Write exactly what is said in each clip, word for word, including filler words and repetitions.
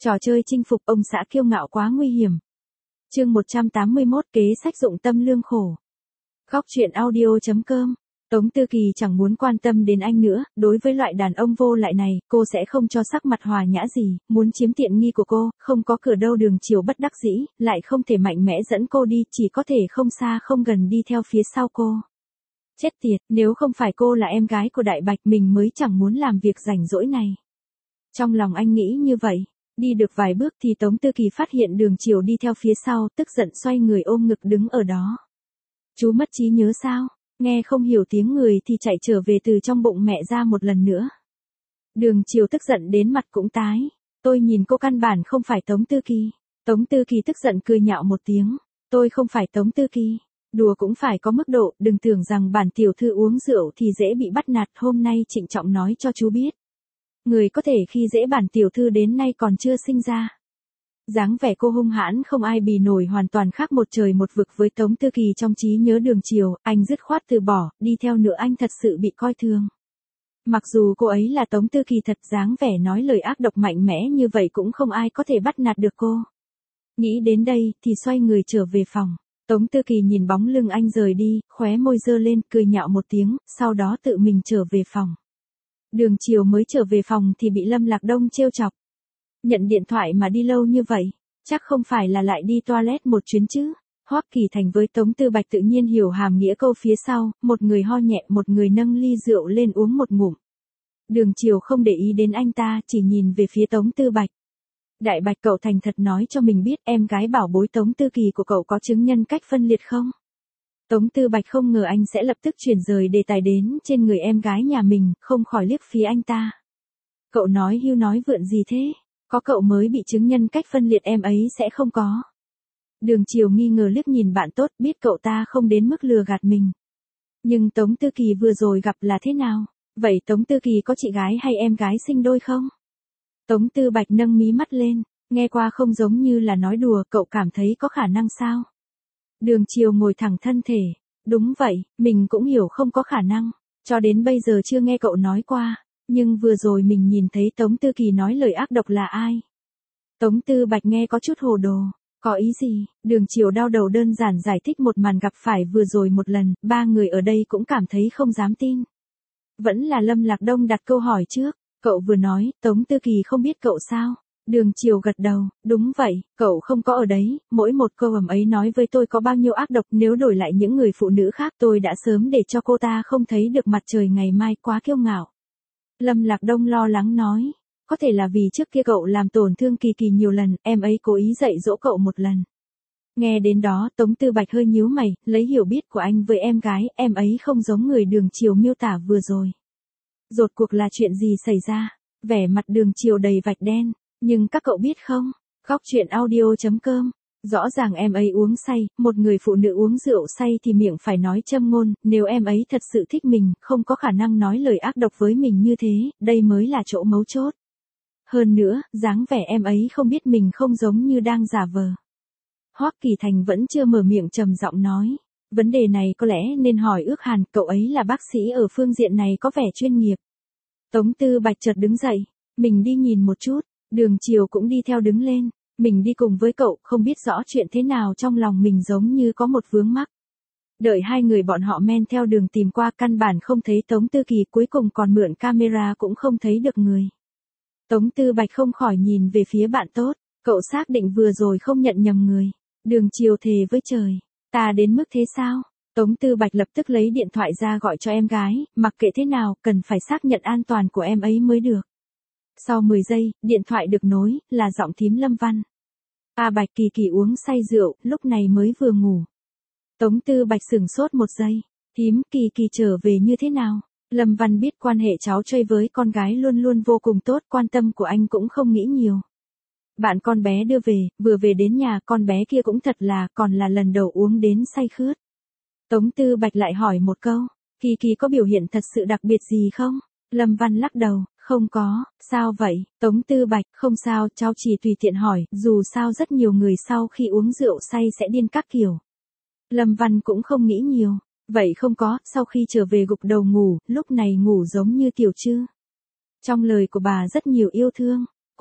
Trò chơi chinh phục ông xã kiêu ngạo quá nguy hiểm. Chương một trăm tám mươi mốt kế sách dụng tâm lương khổ. Góc truyện audio.com. Tống Tư Kỳ chẳng muốn quan tâm đến anh nữa, đối với loại đàn ông vô lại này, cô sẽ không cho sắc mặt hòa nhã gì, muốn chiếm tiện nghi của cô, không có cửa đâu đường chiều bất đắc dĩ, lại không thể mạnh mẽ dẫn cô đi, chỉ có thể không xa không gần đi theo phía sau cô. Chết tiệt, nếu không phải cô là em gái của Đại Bạch mình mới chẳng muốn làm việc rảnh rỗi này. Trong lòng anh nghĩ như vậy. Đi được vài bước thì Tống Tư Kỳ phát hiện đường chiều đi theo phía sau, tức giận xoay người ôm ngực đứng ở đó. Chú mất trí nhớ sao? Nghe không hiểu tiếng người thì chạy trở về từ trong bụng mẹ ra một lần nữa. Đường chiều tức giận đến mặt cũng tái. Tôi nhìn cô căn bản không phải Tống Tư Kỳ. Tống Tư Kỳ tức giận cười nhạo một tiếng. Tôi không phải Tống Tư Kỳ. Đùa cũng phải có mức độ, đừng tưởng rằng bản tiểu thư uống rượu thì dễ bị bắt nạt, hôm nay trịnh trọng nói cho chú biết. Người có thể khi dễ bản tiểu thư đến nay còn chưa sinh ra. Dáng vẻ cô hung hãn không ai bì nổi, hoàn toàn khác một trời một vực với Tống Tư Kỳ trong trí nhớ đường chiều, anh dứt khoát từ bỏ, đi theo nữa anh thật sự bị coi thường. Mặc dù cô ấy là Tống Tư Kỳ thật, dáng vẻ nói lời ác độc mạnh mẽ như vậy cũng không ai có thể bắt nạt được cô. Nghĩ đến đây thì xoay người trở về phòng. Tống Tư Kỳ nhìn bóng lưng anh rời đi, khóe môi giơ lên, cười nhạo một tiếng, sau đó tự mình trở về phòng. Đường chiều mới trở về phòng thì bị Lâm Lạc Đông trêu chọc. Nhận điện thoại mà đi lâu như vậy, chắc không phải là lại đi toilet một chuyến chứ. Hoắc Kỳ Thành với Tống Tư Bạch tự nhiên hiểu hàm nghĩa câu phía sau, một người ho nhẹ, một người nâng ly rượu lên uống một ngụm. Đường chiều không để ý đến anh ta, chỉ nhìn về phía Tống Tư Bạch. Đại Bạch, cậu thành thật nói cho mình biết em gái bảo bối Tống Tư Kỳ của cậu có chứng nhân cách phân liệt không? Tống Tư Bạch không ngờ anh sẽ lập tức chuyển rời đề tài đến trên người em gái nhà mình, không khỏi liếc phía anh ta. Cậu nói hưu nói vượn gì thế? Có cậu mới bị chứng nhân cách phân liệt, em ấy sẽ không có. Đường chiều nghi ngờ liếc nhìn bạn tốt, biết cậu ta không đến mức lừa gạt mình. Nhưng Tống Tư Kỳ vừa rồi gặp là thế nào? Vậy Tống Tư Kỳ có chị gái hay em gái sinh đôi không? Tống Tư Bạch nâng mí mắt lên, nghe qua không giống như là nói đùa, cậu cảm thấy có khả năng sao? Đường chiều ngồi thẳng thân thể. Đúng vậy, mình cũng hiểu không có khả năng. Cho đến bây giờ chưa nghe cậu nói qua. Nhưng vừa rồi mình nhìn thấy Tống Tư Kỳ nói lời ác độc là ai? Tống Tư Bạch nghe có chút hồ đồ. Có ý gì? Đường chiều đau đầu đơn giản giải thích một màn gặp phải vừa rồi một lần, ba người ở đây cũng cảm thấy không dám tin. Vẫn là Lâm Lạc Đông đặt câu hỏi trước. Cậu vừa nói, Tống Tư Kỳ không biết cậu sao? Đường chiều gật đầu, đúng vậy, cậu không có ở đấy, mỗi một câu ầm ấy nói với tôi có bao nhiêu ác độc, nếu đổi lại những người phụ nữ khác tôi đã sớm để cho cô ta không thấy được mặt trời ngày mai, quá kiêu ngạo. Lâm Lạc Đông lo lắng nói, có thể là vì trước kia cậu làm tổn thương Kỳ Kỳ nhiều lần, em ấy cố ý dạy dỗ cậu một lần. Nghe đến đó Tống Tư Bạch hơi nhíu mày, lấy hiểu biết của anh với em gái, em ấy không giống người đường chiều miêu tả vừa rồi. Rốt cuộc là chuyện gì xảy ra? Vẻ mặt đường chiều đầy vạch đen. Nhưng các cậu biết không, góc truyện audio.com, rõ ràng em ấy uống say, một người phụ nữ uống rượu say thì miệng phải nói châm ngôn, nếu em ấy thật sự thích mình, không có khả năng nói lời ác độc với mình như thế, đây mới là chỗ mấu chốt. Hơn nữa, dáng vẻ em ấy không biết mình không giống như đang giả vờ. Hoắc Kỳ Thành vẫn chưa mở miệng trầm giọng nói, vấn đề này có lẽ nên hỏi Ước Hàn, cậu ấy là bác sĩ ở phương diện này có vẻ chuyên nghiệp. Tống Tư Bạch chợt đứng dậy, mình đi nhìn một chút. Đường chiều cũng đi theo đứng lên, mình đi cùng với cậu, không biết rõ chuyện thế nào trong lòng mình giống như có một vướng mắc. Đợi hai người bọn họ men theo đường tìm qua, căn bản không thấy Tống Tư Kỳ, cuối cùng còn mượn camera cũng không thấy được người. Tống Tư Bạch không khỏi nhìn về phía bạn tốt, cậu xác định vừa rồi không nhận nhầm người. Đường chiều thề với trời, ta đến mức thế sao? Tống Tư Bạch lập tức lấy điện thoại ra gọi cho em gái, mặc kệ thế nào, cần phải xác nhận an toàn của em ấy mới được. Sau mười giây, điện thoại được nối, là giọng thím Lâm Văn. A Bạch, Kỳ Kỳ uống say rượu, lúc này mới vừa ngủ. Tống Tư Bạch sửng sốt một giây, thím, Kỳ Kỳ trở về như thế nào? Lâm Văn biết quan hệ cháu trai với con gái luôn luôn vô cùng tốt, quan tâm của anh cũng không nghĩ nhiều. Bạn con bé đưa về, vừa về đến nhà, con bé kia cũng thật là, còn là lần đầu uống đến say khướt. Tống Tư Bạch lại hỏi một câu, Kỳ Kỳ có biểu hiện thật sự đặc biệt gì không? Lâm Văn lắc đầu. Không có, sao vậy? Tống Tư Bạch, không sao, cháu chỉ tùy tiện hỏi, dù sao rất nhiều người sau khi uống rượu say sẽ điên các kiểu. Lâm Văn cũng không nghĩ nhiều, vậy không có, sau khi trở về gục đầu ngủ, lúc này ngủ giống như tiểu trư. Trong lời của bà rất nhiều yêu thương,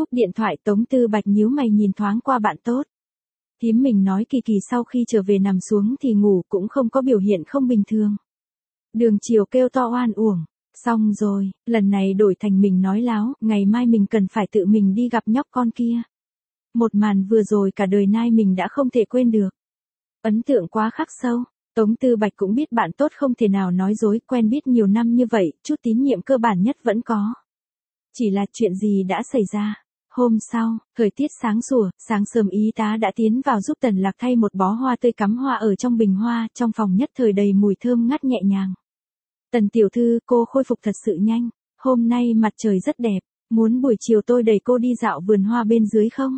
Cúp điện thoại Tống Tư Bạch nhíu mày nhìn thoáng qua bạn tốt. Thím mình nói Kỳ Kỳ sau khi trở về nằm xuống thì ngủ cũng không có biểu hiện không bình thường. Đường Chiều kêu to oan uổng. Xong rồi, lần này đổi thành mình nói láo, ngày mai mình cần phải tự mình đi gặp nhóc con kia. Một màn vừa rồi cả đời nay mình đã không thể quên được. Ấn tượng quá khắc sâu. Tống Tư Bạch cũng biết bạn tốt không thể nào nói dối, quen biết nhiều năm như vậy, chút tín nhiệm cơ bản nhất vẫn có. Chỉ là chuyện gì đã xảy ra. Hôm sau, thời tiết sáng sủa, sáng sớm y tá đã tiến vào giúp Tần Lạc thay một bó hoa tươi cắm hoa ở trong bình hoa, trong phòng nhất thời đầy mùi thơm ngát nhẹ nhàng. Tần tiểu thư, cô khôi phục thật sự nhanh, hôm nay mặt trời rất đẹp, muốn buổi chiều tôi đẩy cô đi dạo vườn hoa bên dưới không?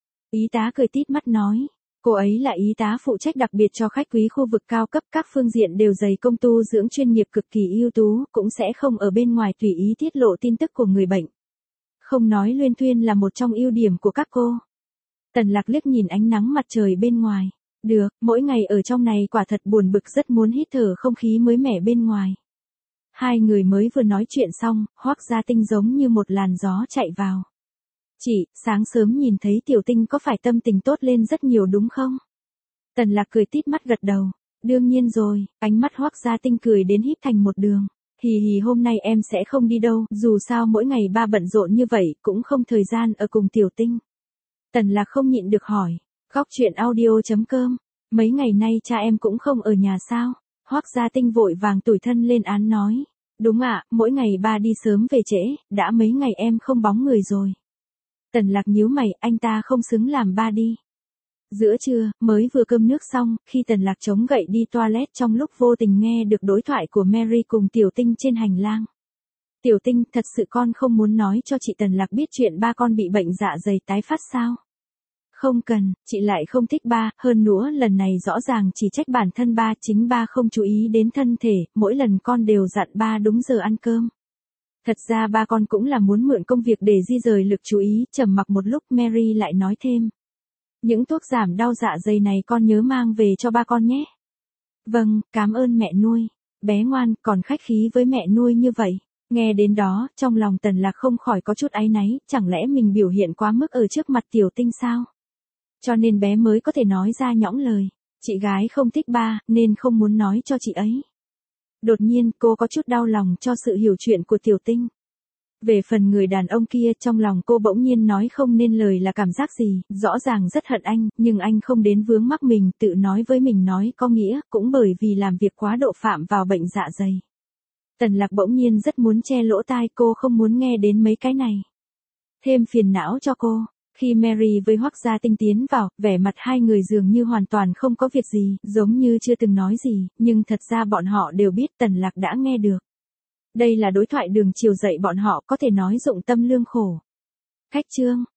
Y tá cười tít mắt nói, cô ấy là y tá phụ trách đặc biệt cho khách quý khu vực cao cấp, các phương diện đều dày công tu dưỡng chuyên nghiệp cực kỳ ưu tú, cũng sẽ không ở bên ngoài tùy ý tiết lộ tin tức của người bệnh. Không nói luyên thuyên là một trong ưu điểm của các cô. Tần Lạc liếc nhìn ánh nắng mặt trời bên ngoài. Được, mỗi ngày ở trong này quả thật buồn bực, rất muốn hít thở không khí mới mẻ bên ngoài. Hai người mới vừa nói chuyện xong, Hoắc Gia Tinh giống như một làn gió chạy vào. Chị, sáng sớm nhìn thấy Tiểu Tinh có phải tâm tình tốt lên rất nhiều đúng không? Tần Lạc cười tít mắt gật đầu. Đương nhiên rồi, ánh mắt Hoắc Gia Tinh cười đến híp thành một đường. Hì hì, hôm nay em sẽ không đi đâu, dù sao mỗi ngày ba bận rộn như vậy, cũng không thời gian ở cùng Tiểu Tinh. Tần Lạc không nhịn được hỏi, góc chuyện audio chấm com, mấy ngày nay cha em cũng không ở nhà sao? Hoắc Gia Tinh vội vàng tủi thân lên án nói, đúng ạ, mỗi ngày ba đi sớm về trễ, đã mấy ngày em không bóng người rồi. Tần Lạc nhíu mày, anh ta không xứng làm ba đi. Giữa trưa, mới vừa cơm nước xong, khi Tần Lạc chống gậy đi toilet trong lúc vô tình nghe được đối thoại của Mary cùng Tiểu Tinh trên hành lang. Tiểu Tinh, thật sự con không muốn nói cho chị Tần Lạc biết chuyện ba con bị bệnh dạ dày tái phát sao? Không cần, chị lại không thích ba, hơn nữa lần này rõ ràng chỉ trách bản thân ba, chính ba không chú ý đến thân thể, mỗi lần con đều dặn ba đúng giờ ăn cơm. Thật ra ba con cũng là muốn mượn công việc để di rời lực chú ý, trầm mặc một lúc Mary lại nói thêm. Những thuốc giảm đau dạ dày này con nhớ mang về cho ba con nhé. Vâng, cảm ơn mẹ nuôi. Bé ngoan, còn khách khí với mẹ nuôi như vậy. Nghe đến đó, trong lòng Tần Lạc không khỏi có chút áy náy, chẳng lẽ mình biểu hiện quá mức ở trước mặt Tiểu Tinh sao? Cho nên bé mới có thể nói ra nhõng lời. Chị gái không thích ba, nên không muốn nói cho chị ấy. Đột nhiên, cô có chút đau lòng cho sự hiểu chuyện của Tiểu Tinh. Về phần người đàn ông kia, trong lòng cô bỗng nhiên nói không nên lời là cảm giác gì, rõ ràng rất hận anh, nhưng anh không đến vướng mắc mình, tự nói với mình nói có nghĩa, cũng bởi vì làm việc quá độ phạm vào bệnh dạ dày. Tần Lạc bỗng nhiên rất muốn che lỗ tai, cô không muốn nghe đến mấy cái này. Thêm phiền não cho cô. Khi Mary với Hoắc Gia Tinh tiến vào, vẻ mặt hai người dường như hoàn toàn không có việc gì, giống như chưa từng nói gì, nhưng thật ra bọn họ đều biết Tần Lạc đã nghe được. Đây là đối thoại Đường Chiều dạy bọn họ có thể nói dụng tâm lương khổ. Khách chương.